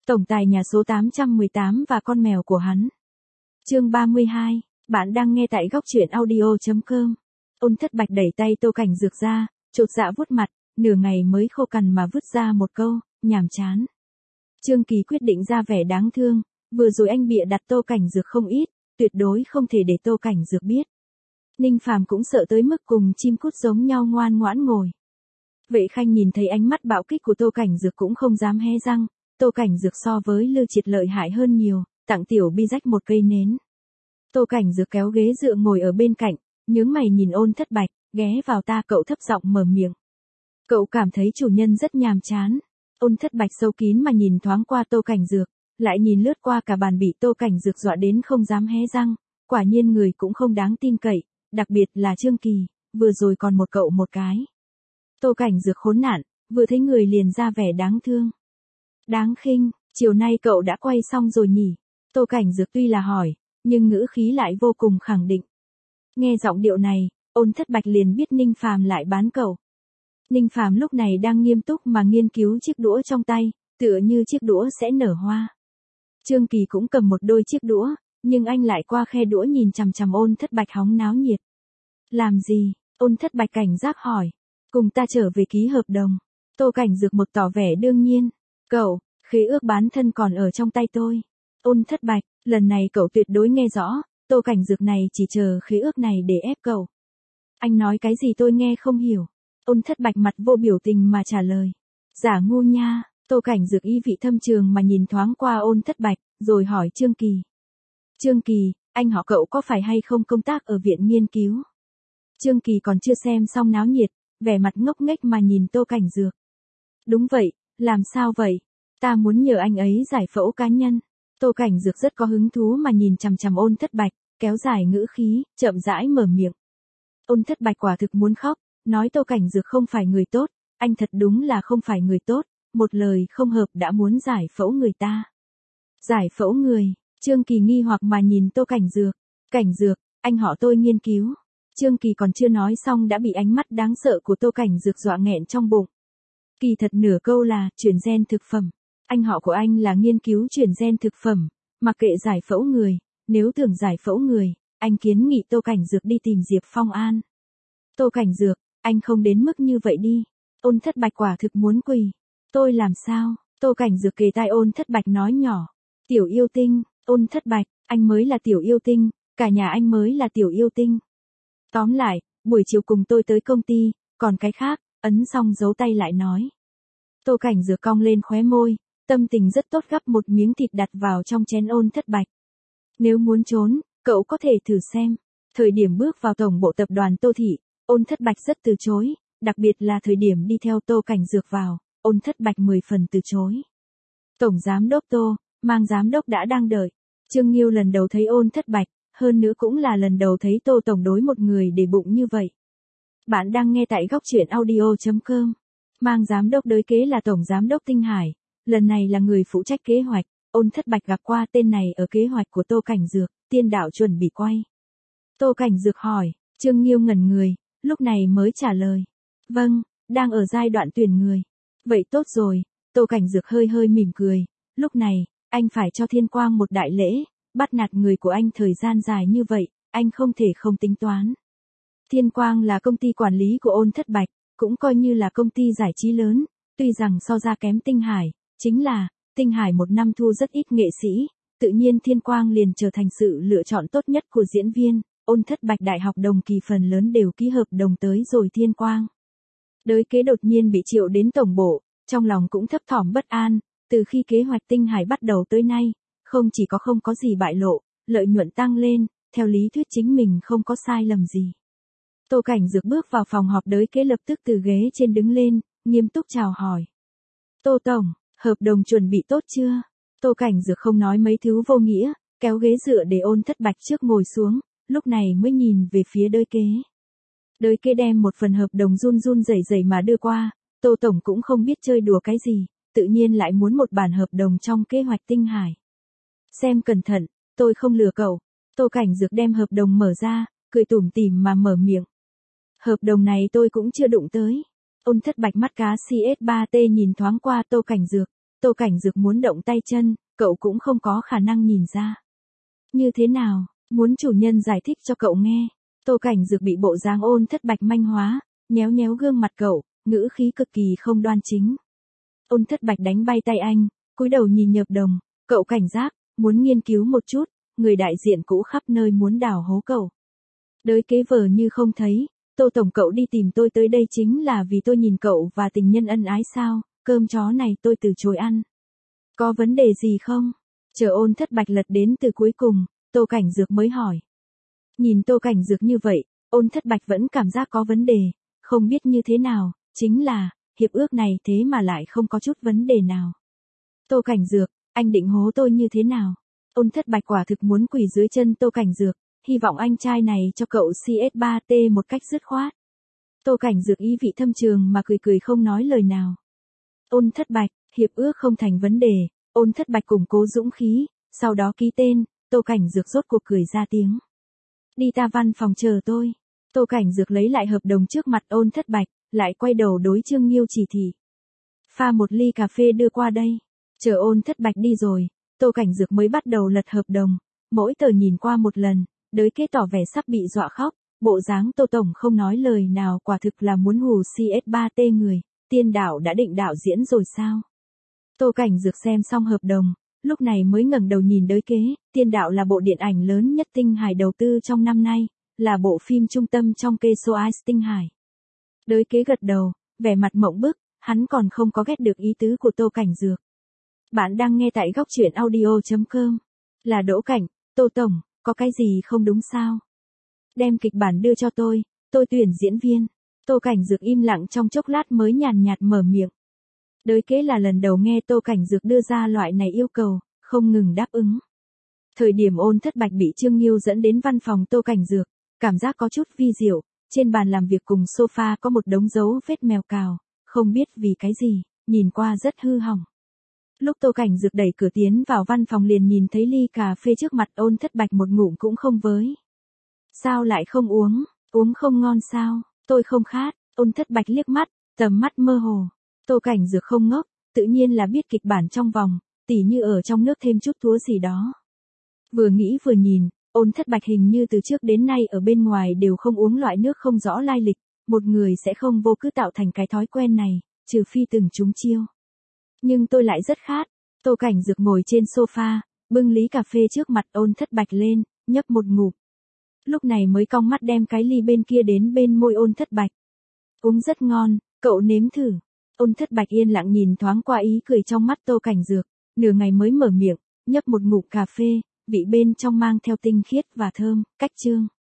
Tổng tài nhà số 818 và con mèo của hắn. Chương 32, bạn đang nghe tại góc truyện audio.com. Ôn Thất Bạch đẩy tay Tô Cảnh Dược ra, chột dạ vuốt mặt, nửa ngày mới khô cằn mà vứt ra một câu, nhàm chán. Trương Kỳ quyết định ra vẻ đáng thương, vừa rồi anh bịa đặt Tô Cảnh Dược không ít, tuyệt đối không thể để Tô Cảnh Dược biết. Ninh Phàm cũng sợ tới mức cùng chim cút giống nhau ngoan ngoãn ngồi. Vệ Khanh nhìn thấy ánh mắt bạo kích của Tô Cảnh Dược cũng không dám hé răng, Tô Cảnh Dược so với Lưu Triệt lợi hại hơn nhiều, tặng Tiểu Bi rách một cây nến. Tô Cảnh Dược kéo ghế dựa ngồi ở bên cạnh, nhướng mày nhìn Ôn Thất Bạch, ghé vào ta cậu thấp giọng mở miệng. Cậu cảm thấy chủ nhân rất nhàm chán. Ôn Thất Bạch sâu kín mà nhìn thoáng qua Tô Cảnh Dược, lại nhìn lướt qua cả bàn bị Tô Cảnh Dược dọa đến không dám hé răng, quả nhiên người cũng không đáng tin cậy, đặc biệt là Trương Kỳ, vừa rồi còn một cậu một cái. Tô Cảnh Dược khốn nạn, vừa thấy người liền ra vẻ đáng thương. Đáng khinh, chiều nay cậu đã quay xong rồi nhỉ? Tô Cảnh Dược tuy là hỏi, nhưng ngữ khí lại vô cùng khẳng định. Nghe giọng điệu này, Ôn Thất Bạch liền biết Ninh Phàm lại bán cậu. Ninh Phàm lúc này đang nghiêm túc mà nghiên cứu chiếc đũa trong tay, tựa như chiếc đũa sẽ nở hoa. Trương Kỳ cũng cầm một đôi chiếc đũa, nhưng anh lại qua khe đũa nhìn chằm chằm Ôn Thất Bạch hóng náo nhiệt. Làm gì? Ôn Thất Bạch cảnh giác hỏi. Cùng ta trở về ký hợp đồng. Tô Cảnh Dược một tỏ vẻ đương nhiên. Cậu, khế ước bán thân còn ở trong tay tôi. Ôn Thất Bạch, lần này cậu tuyệt đối nghe rõ, Tô Cảnh Dược này chỉ chờ khế ước này để ép cậu. Anh nói cái gì tôi nghe không hiểu. Ôn Thất Bạch mặt vô biểu tình mà trả lời. Giả ngu nha. Tô Cảnh Dược ý vị thâm trường mà nhìn thoáng qua Ôn Thất Bạch, rồi hỏi Trương Kỳ. Trương Kỳ, anh họ cậu có phải hay không công tác ở viện nghiên cứu? Trương Kỳ còn chưa xem xong náo nhiệt, vẻ mặt ngốc nghếch mà nhìn Tô Cảnh Dược. Đúng vậy, làm sao vậy? Ta muốn nhờ anh ấy giải phẫu cá nhân. Tô Cảnh Dược rất có hứng thú mà nhìn chằm chằm Ôn Thất Bạch, kéo dài ngữ khí, chậm rãi mở miệng. Ôn Thất Bạch quả thực muốn khóc, nói Tô Cảnh Dược không phải người tốt, anh thật đúng là không phải người tốt, một lời không hợp đã muốn giải phẫu người ta. Giải phẫu người, Trương Kỳ nghi hoặc mà nhìn Tô Cảnh Dược. Cảnh Dược, anh họ tôi nghiên cứu. Trương Kỳ còn chưa nói xong đã bị ánh mắt đáng sợ của Tô Cảnh Dược dọa nghẹn trong bụng. Kỳ thật nửa câu là chuyển gen thực phẩm. Anh họ của anh là nghiên cứu chuyển gen thực phẩm, mặc kệ giải phẫu người, nếu tưởng giải phẫu người, anh kiến nghị Tô Cảnh Dược đi tìm Diệp Phong An. Tô Cảnh Dược, anh không đến mức như vậy đi. Ôn Thất Bạch quả thực muốn quỳ. Tôi làm sao? Tô Cảnh Dược kề tai Ôn Thất Bạch nói nhỏ. Tiểu yêu tinh, Ôn Thất Bạch, anh mới là tiểu yêu tinh, cả nhà anh mới là tiểu yêu tinh. Tóm lại, buổi chiều cùng tôi tới công ty, còn cái khác, ấn xong giấu tay lại nói. Tô Cảnh Dược cong lên khóe môi, tâm tình rất tốt gắp một miếng thịt đặt vào trong chén Ôn Thất Bạch. Nếu muốn trốn, cậu có thể thử xem. Thời điểm bước vào tổng bộ tập đoàn Tô Thị, Ôn Thất Bạch rất từ chối, đặc biệt là thời điểm đi theo Tô Cảnh Dược vào, Ôn Thất Bạch 10 phần từ chối. Tổng giám đốc Tô, mang giám đốc đã đang đợi. Trương Nghiêu lần đầu thấy Ôn Thất Bạch, hơn nữa cũng là lần đầu thấy Tô tổng đối một người để bụng như vậy. Bạn đang nghe tại góc truyện audio.com. Mang giám đốc đới kế là tổng giám đốc Tinh Hải, lần này là người phụ trách kế hoạch. Ôn Thất Bạch gặp qua tên này ở kế hoạch của Tô Cảnh Dược, tiên đạo chuẩn bị quay. Tô Cảnh Dược hỏi, Trương Nghiêu ngẩn người, lúc này mới trả lời. Vâng, đang ở giai đoạn tuyển người. Vậy tốt rồi, Tô Cảnh Dược hơi hơi mỉm cười, lúc này, anh phải cho Thiên Quang một đại lễ, bắt nạt người của anh thời gian dài như vậy, anh không thể không tính toán. Thiên Quang là công ty quản lý của Ôn Thất Bạch, cũng coi như là công ty giải trí lớn, tuy rằng so ra kém Tinh Hải, chính là, Tinh Hải một năm thu rất ít nghệ sĩ, tự nhiên Thiên Quang liền trở thành sự lựa chọn tốt nhất của diễn viên. Ôn Thất Bạch đại học đồng kỳ phần lớn đều ký hợp đồng tới rồi Thiên Quang. Đới kế đột nhiên bị triệu đến tổng bộ, trong lòng cũng thấp thỏm bất an, từ khi kế hoạch Tinh Hải bắt đầu tới nay, không chỉ có không có gì bại lộ, lợi nhuận tăng lên, theo lý thuyết chính mình không có sai lầm gì. Tô Cảnh Dược bước vào phòng họp đới kế lập tức từ ghế trên đứng lên, nghiêm túc chào hỏi. Tô tổng, hợp đồng chuẩn bị tốt chưa? Tô Cảnh Dược không nói mấy thứ vô nghĩa, kéo ghế dựa để Ôn Thất Bạch trước ngồi xuống, lúc này mới nhìn về phía đới kế. Đới kế đem một phần hợp đồng run run rẩy rẩy mà đưa qua, Tô tổng cũng không biết chơi đùa cái gì, tự nhiên lại muốn một bản hợp đồng trong kế hoạch Tinh Hải. Xem cẩn thận, tôi không lừa cậu. Tô Cảnh Dược đem hợp đồng mở ra, cười tủm tỉm mà mở miệng. Hợp đồng này tôi cũng chưa đụng tới. Ôn Thất Bạch mắt cá CS3T nhìn thoáng qua Tô Cảnh Dược. Tô Cảnh Dược muốn động tay chân, cậu cũng không có khả năng nhìn ra. Như thế nào, muốn chủ nhân giải thích cho cậu nghe. Tô Cảnh Dược bị bộ dáng Ôn Thất Bạch manh hóa, nhéo nhéo gương mặt cậu, ngữ khí cực kỳ không đoan chính. Ôn Thất Bạch đánh bay tay anh, cúi đầu nhìn Nhược Đồng, cậu cảnh giác, muốn nghiên cứu một chút, người đại diện cũ khắp nơi muốn đào hố cậu. Đới kế vờ như không thấy, Tô Tổng cậu đi tìm tôi tới đây chính là vì tôi nhìn cậu và tình nhân ân ái sao, cơm chó này tôi từ chối ăn. Có vấn đề gì không? Chờ Ôn Thất Bạch lật đến từ cuối cùng, Tô Cảnh Dược mới hỏi. Nhìn Tô Cảnh Dược như vậy, Ôn Thất Bạch vẫn cảm giác có vấn đề, không biết như thế nào, chính là, hiệp ước này thế mà lại không có chút vấn đề nào. Tô Cảnh Dược, anh định hố tôi như thế nào? Ôn Thất Bạch quả thực muốn quỳ dưới chân Tô Cảnh Dược, hy vọng anh trai này cho cậu CS3T một cách dứt khoát. Tô Cảnh Dược ý vị thâm trường mà cười cười không nói lời nào. Ôn Thất Bạch, hiệp ước không thành vấn đề, Ôn Thất Bạch củng cố dũng khí, sau đó ký tên, Tô Cảnh Dược rốt cuộc cười ra tiếng. Đi ta văn phòng chờ tôi. Tô Cảnh Dược lấy lại hợp đồng trước mặt Ôn Thất Bạch, lại quay đầu đối Trương Nghiêu chỉ thị. Pha một ly cà phê đưa qua đây. Chờ Ôn Thất Bạch đi rồi, Tô Cảnh Dược mới bắt đầu lật hợp đồng, mỗi tờ nhìn qua một lần, đới kế tỏ vẻ sắp bị dọa khóc, bộ dáng Tô Tổng không nói lời nào quả thực là muốn hù CS3T người, tiên đạo đã định đạo diễn rồi sao? Tô Cảnh Dược xem xong hợp đồng, lúc này mới ngẩng đầu nhìn đới kế, tiên đạo là bộ điện ảnh lớn nhất Tinh Hải đầu tư trong năm nay, là bộ phim trung tâm trong Keso Ice Tinh Hải. Đới kế gật đầu, vẻ mặt mộng bức, hắn còn không có ghét được ý tứ của Tô Cảnh Dược. Bạn đang nghe tại góc truyện audio.com. Là Đỗ Cảnh, Tô Tổng, có cái gì không đúng sao? Đem kịch bản đưa cho tôi tuyển diễn viên. Tô Cảnh Dược im lặng trong chốc lát mới nhàn nhạt mở miệng. Đới kế là lần đầu nghe Tô Cảnh Dược đưa ra loại này yêu cầu, không ngừng đáp ứng. Thời điểm Ôn Thất Bạch bị Trương Nghiêu dẫn đến văn phòng Tô Cảnh Dược, cảm giác có chút vi diệu, trên bàn làm việc cùng sofa có một đống dấu vết mèo cào, không biết vì cái gì, nhìn qua rất hư hỏng. Lúc Tô Cảnh Dược đẩy cửa tiến vào văn phòng liền nhìn thấy ly cà phê trước mặt Ôn Thất Bạch một ngụm cũng không với. Sao lại không uống, uống không ngon sao, tôi không khát, Ôn Thất Bạch liếc mắt, tầm mắt mơ hồ. Tô Cảnh Dược không ngốc, tự nhiên là biết kịch bản trong vòng, tỉ như ở trong nước thêm chút thúa gì đó. Vừa nghĩ vừa nhìn, Ôn Thất Bạch hình như từ trước đến nay ở bên ngoài đều không uống loại nước không rõ lai lịch, một người sẽ không vô cứ tạo thành cái thói quen này, trừ phi từng trúng chiêu. Nhưng tôi lại rất khát. Tô Cảnh Dược ngồi trên sofa, bưng ly cà phê trước mặt Ôn Thất Bạch lên, nhấp một ngụm. Lúc này mới cong mắt đem cái ly bên kia đến bên môi Ôn Thất Bạch. Uống rất ngon, cậu nếm thử. Ôn Thất Bạch yên lặng nhìn thoáng qua ý cười trong mắt Tô Cảnh Dược, nửa ngày mới mở miệng, nhấp một ngụm cà phê, vị bên trong mang theo tinh khiết và thơm, cách chương.